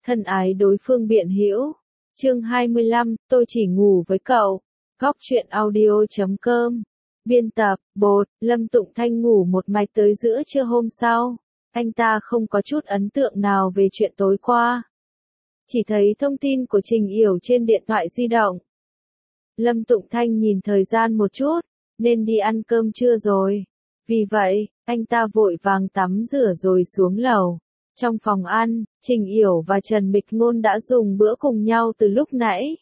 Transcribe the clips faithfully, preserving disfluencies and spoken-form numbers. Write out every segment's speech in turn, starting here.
thân ái đối phương biện hữu. Chương hai mươi lăm, tôi chỉ ngủ với cậu. Góc truyện audio chấm com. Biên tập, bột, Lâm Tụng Thanh ngủ một mạch tới giữa trưa hôm sau. Anh ta không có chút ấn tượng nào về chuyện tối qua. Chỉ thấy thông tin của Trình Yểu trên điện thoại di động. Lâm Tụng Thanh nhìn thời gian một chút, nên đi ăn cơm trưa rồi. Vì vậy, anh ta vội vàng tắm rửa rồi xuống lầu. Trong phòng ăn, Trình Yểu và Trần Mịch Ngôn đã dùng bữa cùng nhau từ lúc nãy.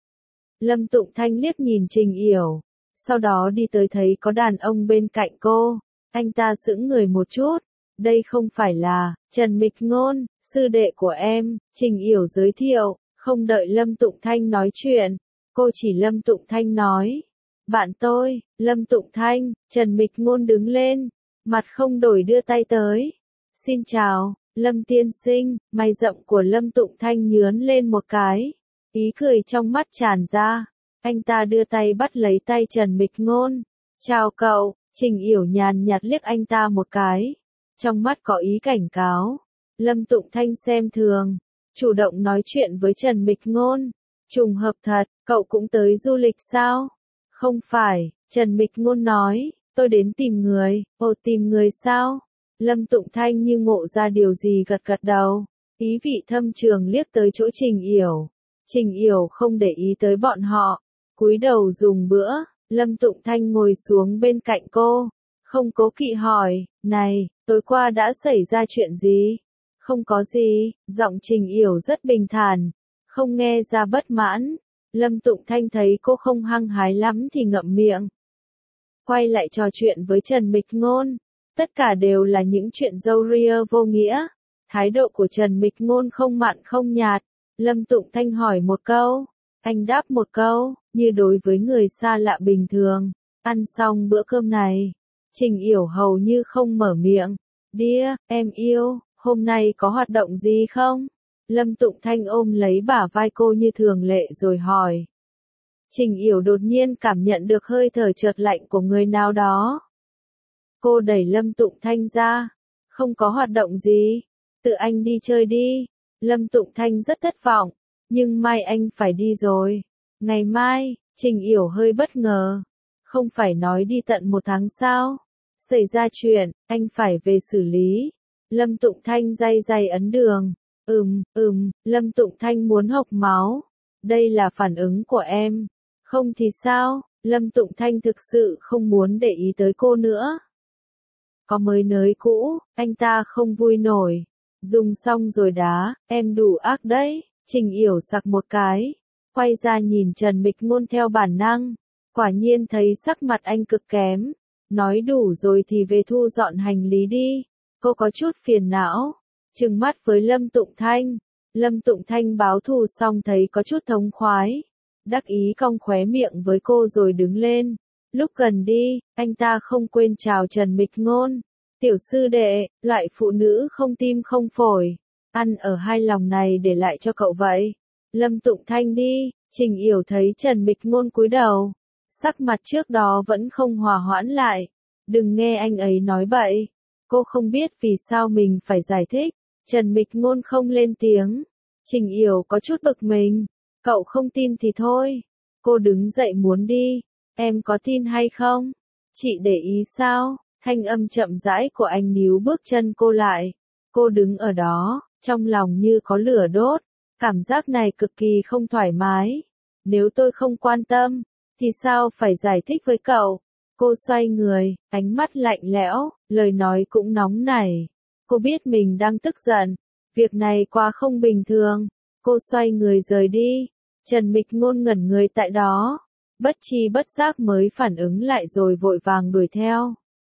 Lâm Tụng Thanh liếc nhìn Trình Yểu, sau đó đi tới thấy có đàn ông bên cạnh cô. Anh ta sững người một chút. Đây không phải là Trần Mịch Ngôn, sư đệ của em, Trình Yểu giới thiệu, không đợi Lâm Tụng Thanh nói chuyện. Cô chỉ Lâm Tụng Thanh nói. Bạn tôi, Lâm Tụng Thanh, Trần Mịch Ngôn đứng lên, mặt không đổi đưa tay tới. Xin chào, Lâm tiên sinh, mày rậm của Lâm Tụng Thanh nhướn lên một cái. Ý cười trong mắt tràn ra. Anh ta đưa tay bắt lấy tay Trần Mịch Ngôn. Chào cậu, Trình Yểu nhàn nhạt liếc anh ta một cái. Trong mắt có ý cảnh cáo. Lâm Tụng Thanh xem thường, chủ động nói chuyện với Trần Mịch Ngôn. Trùng hợp thật, cậu cũng tới du lịch sao? Không phải, Trần Mịch Ngôn nói, tôi đến tìm người. Ồ, tìm người sao? Lâm Tụng Thanh như ngộ ra điều gì gật gật đầu. Ý vị thâm trường liếc tới chỗ Trình Yểu. Trình Yểu không để ý tới bọn họ, cúi đầu dùng bữa. Lâm Tụng Thanh ngồi xuống bên cạnh cô, không cố kỵ hỏi, này, tối qua đã xảy ra chuyện gì? Không có gì, giọng Trình Yểu rất bình thản, không nghe ra bất mãn. Lâm Tụng Thanh thấy cô không hăng hái lắm thì ngậm miệng. Quay lại trò chuyện với Trần Mịch Ngôn. Tất cả đều là những chuyện râu ria vô nghĩa. Thái độ của Trần Mịch Ngôn không mặn không nhạt. Lâm Tụng Thanh hỏi một câu, anh đáp một câu, như đối với người xa lạ bình thường. Ăn xong bữa cơm này, Trình Yểu hầu như không mở miệng. Đĩa, em yêu, hôm nay có hoạt động gì không? Lâm Tụng Thanh ôm lấy bả vai cô như thường lệ rồi hỏi. Trình Yểu đột nhiên cảm nhận được hơi thở chợt lạnh của người nào đó. Cô đẩy Lâm Tụng Thanh ra. Không có hoạt động gì. Tự anh đi chơi đi. Lâm Tụng Thanh rất thất vọng. Nhưng mai anh phải đi rồi. Ngày mai, Trình Yểu hơi bất ngờ. Không phải nói đi tận một tháng sao? Xảy ra chuyện, anh phải về xử lý. Lâm Tụng Thanh day day ấn đường. Ừm, ừm, Lâm Tụng Thanh muốn hộc máu. Đây là phản ứng của em. Không thì sao? Lâm Tụng Thanh thực sự không muốn để ý tới cô nữa. Có mới nới cũ, anh ta không vui nổi. Dùng xong rồi đá, em đủ ác đấy. Trình Yểu sặc một cái. Quay ra nhìn Trần Mịch Ngôn theo bản năng. Quả nhiên thấy sắc mặt anh cực kém. Nói đủ rồi thì về thu dọn hành lý đi. Cô có chút phiền não. Trừng mắt với Lâm Tụng Thanh. Lâm Tụng Thanh báo thù xong thấy có chút thống khoái. Đắc ý cong khóe miệng với cô rồi đứng lên. Lúc gần đi, anh ta không quên chào Trần Mịch Ngôn. Tiểu sư đệ, loại phụ nữ không tim không phổi. Ăn ở hai lòng này để lại cho cậu vậy. Lâm Tụng Thanh đi. Trình Yểu thấy Trần Mịch Ngôn cúi đầu. Sắc mặt trước đó vẫn không hòa hoãn lại. Đừng nghe anh ấy nói bậy. Cô không biết vì sao mình phải giải thích. Trần Mịch Ngôn không lên tiếng. Trình Yểu có chút bực mình. Cậu không tin thì thôi. Cô đứng dậy muốn đi. Em có tin hay không? Chị để ý sao? Thanh âm chậm rãi của anh níu bước chân cô lại. Cô đứng ở đó, trong lòng như có lửa đốt. Cảm giác này cực kỳ không thoải mái. Nếu tôi không quan tâm, thì sao phải giải thích với cậu? Cô xoay người, ánh mắt lạnh lẽo, lời nói cũng nóng nảy. Cô biết mình đang tức giận. Việc này quá không bình thường. Cô xoay người rời đi. Trần Mịch Ngôn ngẩn người tại đó. Bất tri bất giác mới phản ứng lại rồi vội vàng đuổi theo.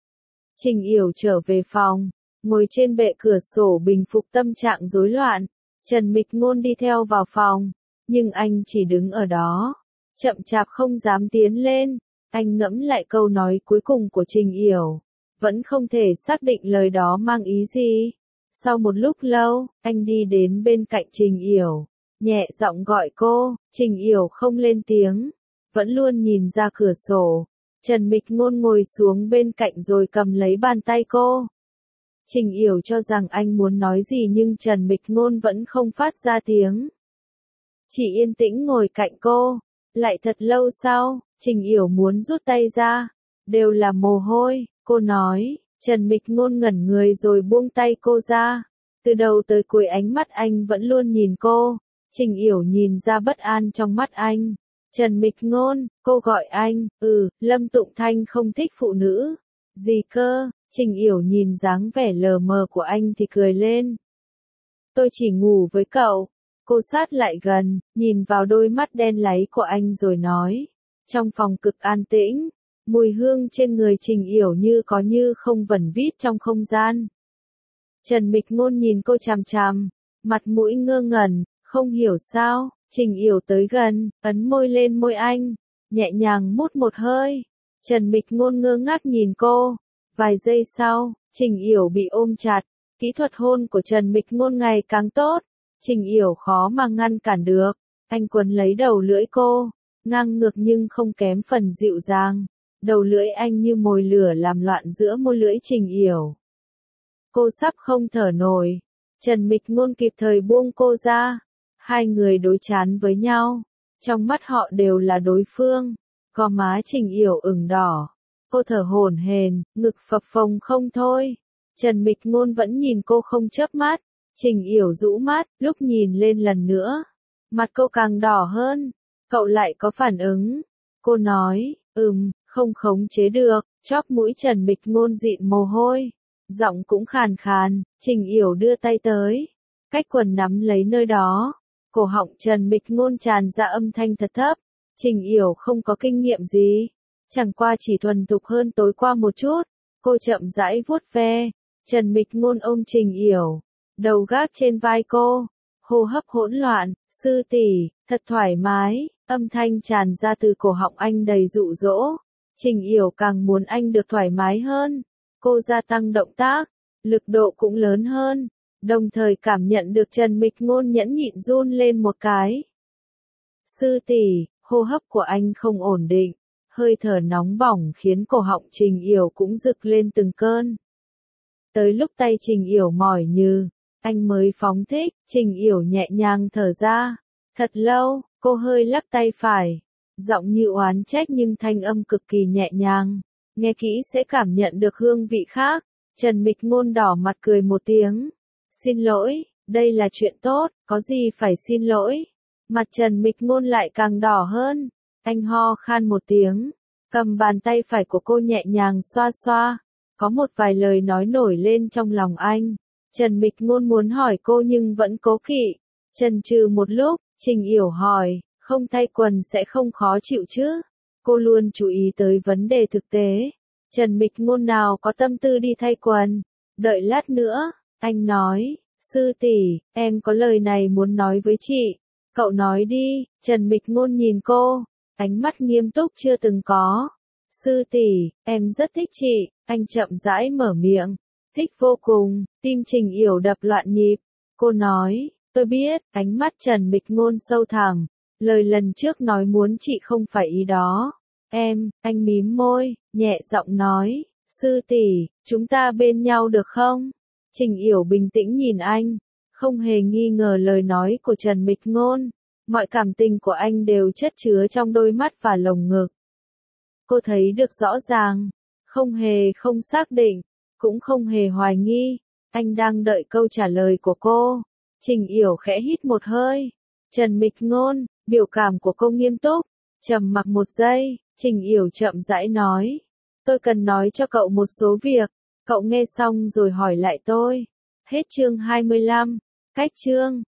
Trình Yểu trở về phòng, ngồi trên bệ cửa sổ bình phục tâm trạng rối loạn. Trần Mịch Ngôn đi theo vào phòng, nhưng anh chỉ đứng ở đó, chậm chạp không dám tiến lên. Anh ngẫm lại câu nói cuối cùng của Trình Yểu, vẫn không thể xác định lời đó mang ý gì. Sau một lúc lâu, anh đi đến bên cạnh Trình Yểu, nhẹ giọng gọi cô. Trình Yểu không lên tiếng, vẫn luôn nhìn ra cửa sổ. Trần Mịch Ngôn ngồi xuống bên cạnh rồi cầm lấy bàn tay cô. Trình Yểu cho rằng anh muốn nói gì nhưng Trần Mịch Ngôn vẫn không phát ra tiếng. Chỉ yên tĩnh ngồi cạnh cô. Lại thật lâu sau, Trình Yểu muốn rút tay ra. Đều là mồ hôi, cô nói. Trần Mịch Ngôn ngẩn người rồi buông tay cô ra. Từ đầu tới cuối ánh mắt anh vẫn luôn nhìn cô. Trình Yểu nhìn ra bất an trong mắt anh. Trần Mịch Ngôn, cô gọi anh, ừ, Lâm Tụng Thanh không thích phụ nữ. Gì cơ? Trình Yểu nhìn dáng vẻ lờ mờ của anh thì cười lên. Tôi chỉ ngủ với cậu. Cô sát lại gần, nhìn vào đôi mắt đen láy của anh rồi nói. Trong phòng cực an tĩnh, mùi hương trên người Trình Yểu như có như không vẩn vít trong không gian. Trần Mịch Ngôn nhìn cô chằm chằm, mặt mũi ngơ ngẩn, không hiểu sao. Trình Yểu tới gần, ấn môi lên môi anh, nhẹ nhàng mút một hơi. Trần Mịch Ngôn ngơ ngác nhìn cô. Vài giây sau, Trình Yểu bị ôm chặt. Kỹ thuật hôn của Trần Mịch Ngôn ngày càng tốt. Trình Yểu khó mà ngăn cản được. Anh quấn lấy đầu lưỡi cô, ngang ngược nhưng không kém phần dịu dàng. Đầu lưỡi anh như mồi lửa làm loạn giữa môi lưỡi Trình Yểu. Cô sắp không thở nổi. Trần Mịch Ngôn kịp thời buông cô ra. Hai người đối chán với nhau. Trong mắt họ đều là đối phương. Gò má Trình Yểu ửng đỏ. Cô thở hổn hển, ngực phập phồng không thôi. Trần Mịch Ngôn vẫn nhìn cô không chớp mắt. Trình Yểu rũ mắt, lúc nhìn lên lần nữa. Mặt cô càng đỏ hơn. Cậu lại có phản ứng. Cô nói, ừm, không khống chế được. Chóp mũi Trần Mịch Ngôn dịn mồ hôi. Giọng cũng khàn khàn. Trình Yểu đưa tay tới. Cách quần nắm lấy nơi đó. Cổ họng Trần Mịch Ngôn tràn ra âm thanh thật thấp. Trình Yểu không có kinh nghiệm gì. Chẳng qua chỉ thuần thục hơn tối qua một chút. Cô chậm rãi vuốt ve. Trần Mịch Ngôn ôm Trình Yểu. Đầu gác trên vai cô. Hô hấp hỗn loạn. Sư tỷ, thật thoải mái. Âm thanh tràn ra từ cổ họng anh đầy dụ dỗ. Trình Yểu càng muốn anh được thoải mái hơn. Cô gia tăng động tác. Lực độ cũng lớn hơn. Đồng thời cảm nhận được Trần Mịch Ngôn nhẫn nhịn run lên một cái. Sư tỷ, hô hấp của anh không ổn định. Hơi thở nóng bỏng khiến cổ họng Trình Yểu cũng rực lên từng cơn. Tới lúc tay Trình Yểu mỏi như, anh mới phóng thích. Trình Yểu nhẹ nhàng thở ra. Thật lâu, cô hơi lắc tay phải. Giọng như oán trách nhưng thanh âm cực kỳ nhẹ nhàng. Nghe kỹ sẽ cảm nhận được hương vị khác. Trần Mịch Ngôn đỏ mặt cười một tiếng. Xin lỗi, đây là chuyện tốt, có gì phải xin lỗi. Mặt Trần Mịch Ngôn lại càng đỏ hơn. Anh ho khan một tiếng. Cầm bàn tay phải của cô nhẹ nhàng xoa xoa. Có một vài lời nói nổi lên trong lòng anh. Trần Mịch Ngôn muốn hỏi cô nhưng vẫn cố kỵ. Chần chừ một lúc, Trình Yểu hỏi, không thay quần sẽ không khó chịu chứ? Cô luôn chú ý tới vấn đề thực tế. Trần Mịch Ngôn nào có tâm tư đi thay quần. Đợi lát nữa, anh nói, sư tỷ, em có lời này muốn nói với chị. Cậu nói đi. Trần Mịch Ngôn nhìn cô, ánh mắt nghiêm túc chưa từng có. Sư tỷ, em rất thích chị. Anh chậm rãi mở miệng. Thích vô cùng. Tim Trình Yểu đập loạn nhịp. Cô nói, tôi biết. Ánh mắt Trần Mịch Ngôn sâu thẳm. Lời lần trước nói muốn chị không phải ý đó. Em, anh mím môi, nhẹ giọng nói, sư tỷ, chúng ta bên nhau được không? Trình Yểu bình tĩnh nhìn anh, không hề nghi ngờ lời nói của Trần Mịch Ngôn. Mọi cảm tình của anh đều chất chứa trong đôi mắt và lồng ngực. Cô thấy được rõ ràng, không hề không xác định, cũng không hề hoài nghi. Anh đang đợi câu trả lời của cô. Trình Yểu khẽ hít một hơi. Trần Mịch Ngôn, biểu cảm của cô nghiêm túc. Trầm mặc một giây, Trình Yểu chậm rãi nói. Tôi cần nói cho cậu một số việc. Cậu nghe xong rồi hỏi lại tôi. Hết chương hai mươi lăm. Cách chương.